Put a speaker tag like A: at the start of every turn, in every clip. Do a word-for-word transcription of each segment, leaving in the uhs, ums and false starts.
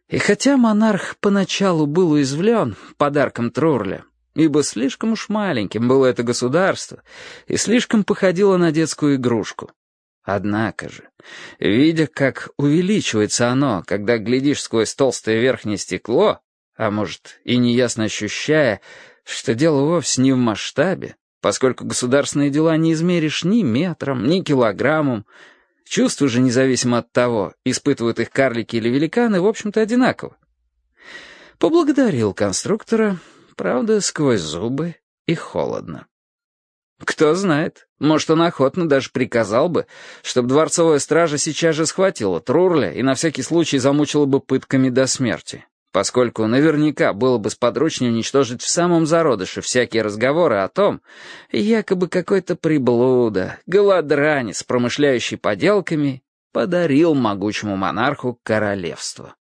A: И хотя монарх поначалу был уязвлен подарком Трурля, ибо слишком уж маленьким было это государство и слишком походило на детскую игрушку, однако же, видя, как увеличивается оно, когда глядишь сквозь толстое верхнее стекло, а может и неясно ощущая, что дело вовсе не в масштабе, поскольку государственные дела не измеришь ни метром, ни килограммом, чувства же, независимо от того, испытывают их карлики или великаны, в общем-то одинаково. Поблагодарил конструктора, правда, сквозь зубы и холодно. Кто знает, может, он охотно даже приказал бы, чтобы дворцовая стража сейчас же схватила Трурля и на всякий случай замучила бы пытками до смерти, поскольку наверняка было бы сподручнее уничтожить в самом зародыше всякие разговоры о том, якобы какой-то приблуда, голодранец, промышляющий поделками, подарил могучему монарху королевство.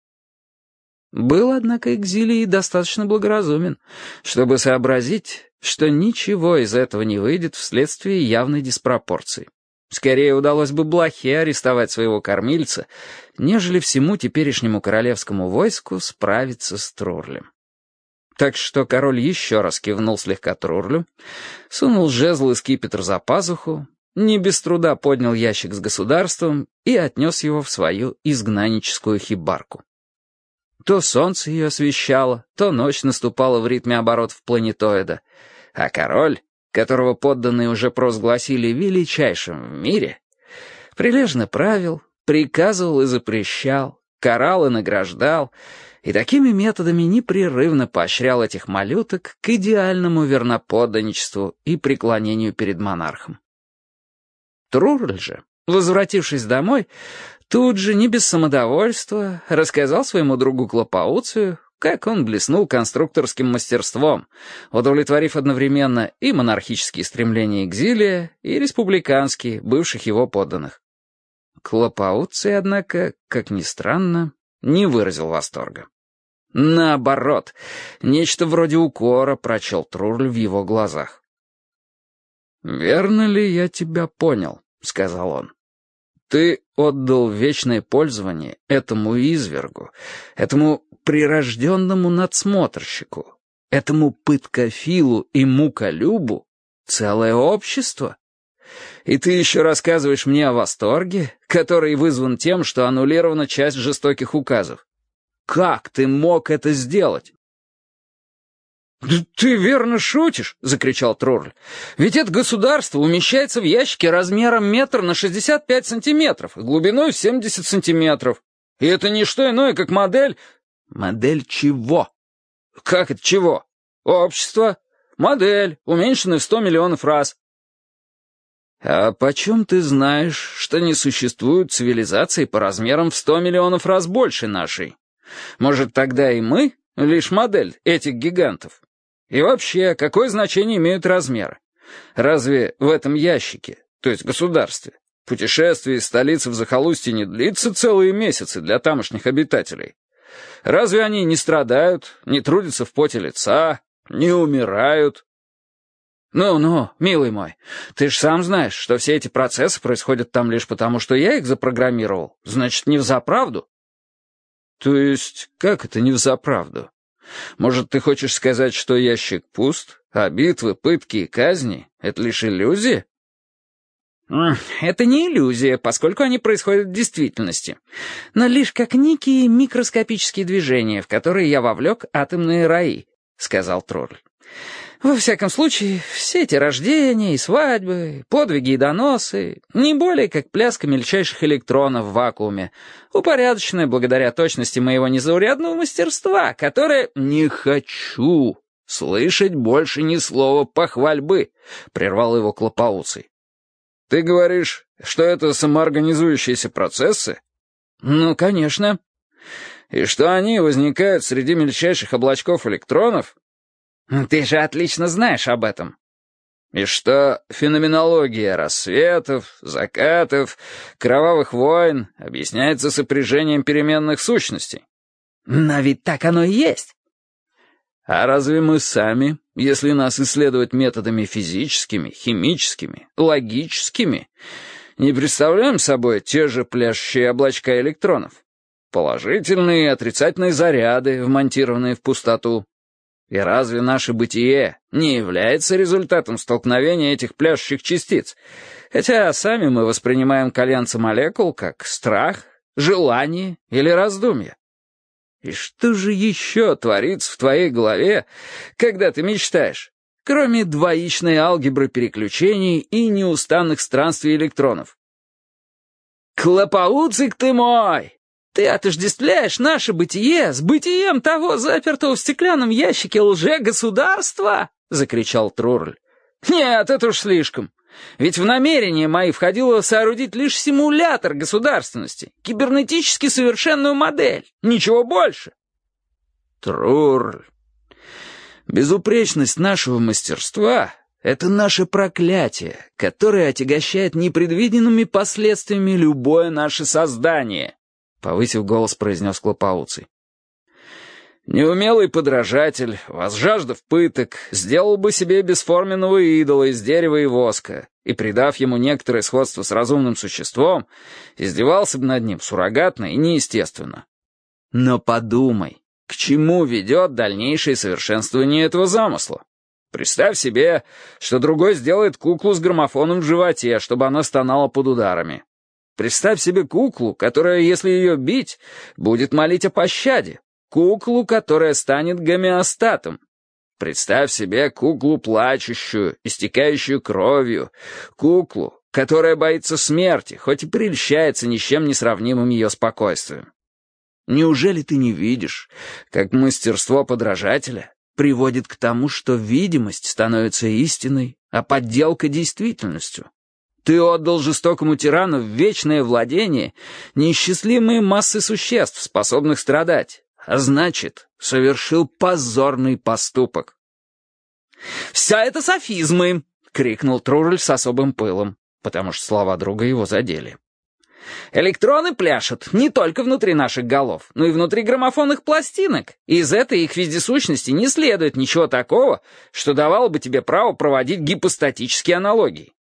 A: Был, однако, Экзилий достаточно благоразумен, чтобы сообразить, что ничего из этого не выйдет вследствие явной диспропорции. Скорее удалось бы блохе арестовать своего кормильца, нежели всему теперешнему королевскому войску справиться с Трурлем. Так что король еще раз кивнул слегка Трурлю, сунул жезл и скипетр за пазуху, не без труда поднял ящик с государством и отнес его в свою изгнанническую хибарку. То солнце ее освещало, то ночь наступала в ритме оборотов планетоида, а король, которого подданные уже провозгласили величайшим в мире, прилежно правил, приказывал и запрещал, карал и награждал, и такими методами непрерывно поощрял этих малюток к идеальному верноподданничеству и преклонению перед монархом. Трурль же, возвратившись домой, тут же, не без самодовольства, рассказал своему другу Клопауцию, как он блеснул конструкторским мастерством, удовлетворив одновременно и монархические стремления Экзилия, и республиканские, бывших его подданных. Клопауций, однако, как ни странно, не выразил восторга. Наоборот, нечто вроде укора прочел Трурль в его глазах. «Верно ли я тебя понял?» — сказал он. «Ты отдал вечное пользование этому извергу, этому прирожденному надсмотрщику, этому пыткофилу и муколюбу целое общество? И ты еще рассказываешь мне о восторге, который вызван тем, что аннулирована часть жестоких указов. Как ты мог это сделать?» «Ты верно шутишь», — закричал Трурль. «Ведь это государство умещается в ящике размером метр на шестьдесят пять сантиметров и глубиной в семьдесят сантиметров. И это не что иное, как модель...» «Модель чего?» «Как это чего? Общество. Модель, уменьшенная в сто миллионов раз». «А почем ты знаешь, что не существует цивилизации по размерам в сто миллионов раз больше нашей? Может, тогда и мы лишь модель этих гигантов? И вообще, какое значение имеют размеры? Разве в этом ящике, то есть государстве, путешествие из столицы в захолустье не длится целые месяцы для тамошних обитателей? Разве они не страдают, не трудятся в поте лица, не умирают?» «Ну-ну, милый мой, ты ж сам знаешь, что все эти процессы происходят там лишь потому, что я их запрограммировал. Значит, не взаправду?» «То есть, как это не взаправду? Может, ты хочешь сказать, что ящик пуст, а битвы, пытки и казни — это лишь иллюзия?» «Это не иллюзия, поскольку они происходят в действительности, но лишь как некие микроскопические движения, в которые я вовлек атомные раи», — сказал Трурль. «Во всяком случае, все эти рождения и свадьбы, подвиги и доносы не более как пляска мельчайших электронов в вакууме, упорядоченная благодаря точности моего незаурядного мастерства, которое...» «Не хочу слышать больше ни слова похвальбы», — прервал его Клопауций. «Ты говоришь, что это самоорганизующиеся процессы?» «Ну, конечно». «И что они возникают среди мельчайших облачков электронов?» «Ты же отлично знаешь об этом». «И что феноменология рассветов, закатов, кровавых войн объясняется сопряжением переменных сущностей?» «Но ведь так оно и есть». «А разве мы сами, если нас исследовать методами физическими, химическими, логическими, не представляем собой те же пляшущие облачка электронов? положительные и отрицательные заряды, вмонтированные в пустоту. И разве наше бытие не является результатом столкновения этих пляшущих частиц, хотя сами мы воспринимаем кальянцы молекул как страх, желание или раздумье? И что же еще творится в твоей голове, когда ты мечтаешь, кроме двоичной алгебры переключений и неустанных странствий электронов? «Клопоуцик ты мой! Ты отождествляешь наше бытие с бытием того запертого в стеклянном ящике лже-государства?» — закричал Трурль. «Нет, это уж слишком. Ведь в намерения мои входило соорудить лишь симулятор государственности, кибернетически совершенную модель, ничего больше». «Трурль, безупречность нашего мастерства — это наше проклятие, которое отягощает непредвиденными последствиями любое наше создание», — повысив голос, произнес Клопоуций. «Неумелый подражатель, возжаждав пыток, сделал бы себе бесформенного идола из дерева и воска и, придав ему некоторое сходство с разумным существом, издевался бы над ним суррогатно и неестественно. Но подумай, к чему ведет дальнейшее совершенствование этого замысла? Представь себе, что другой сделает куклу с граммофоном в животе, чтобы она стонала под ударами. Представь себе куклу, которая, если ее бить, будет молить о пощаде. Куклу, которая станет гомеостатом. Представь себе куклу плачущую, истекающую кровью. Куклу, которая боится смерти, хоть и прельщается ни с чем не сравнимым ее спокойствием. Неужели ты не видишь, как мастерство подражателя приводит к тому, что видимость становится истиной, а подделка — действительностью? Ты отдал жестокому тирану в вечное владение неисчислимые массы существ, способных страдать, а значит, совершил позорный поступок. «Все это софизмы!» — крикнул Трурль с особым пылом, потому что слова друга его задели. «Электроны пляшут не только внутри наших голов, но и внутри граммофонных пластинок, и из этой их вездесущности не следует ничего такого, что давало бы тебе право проводить гипостатические аналогии.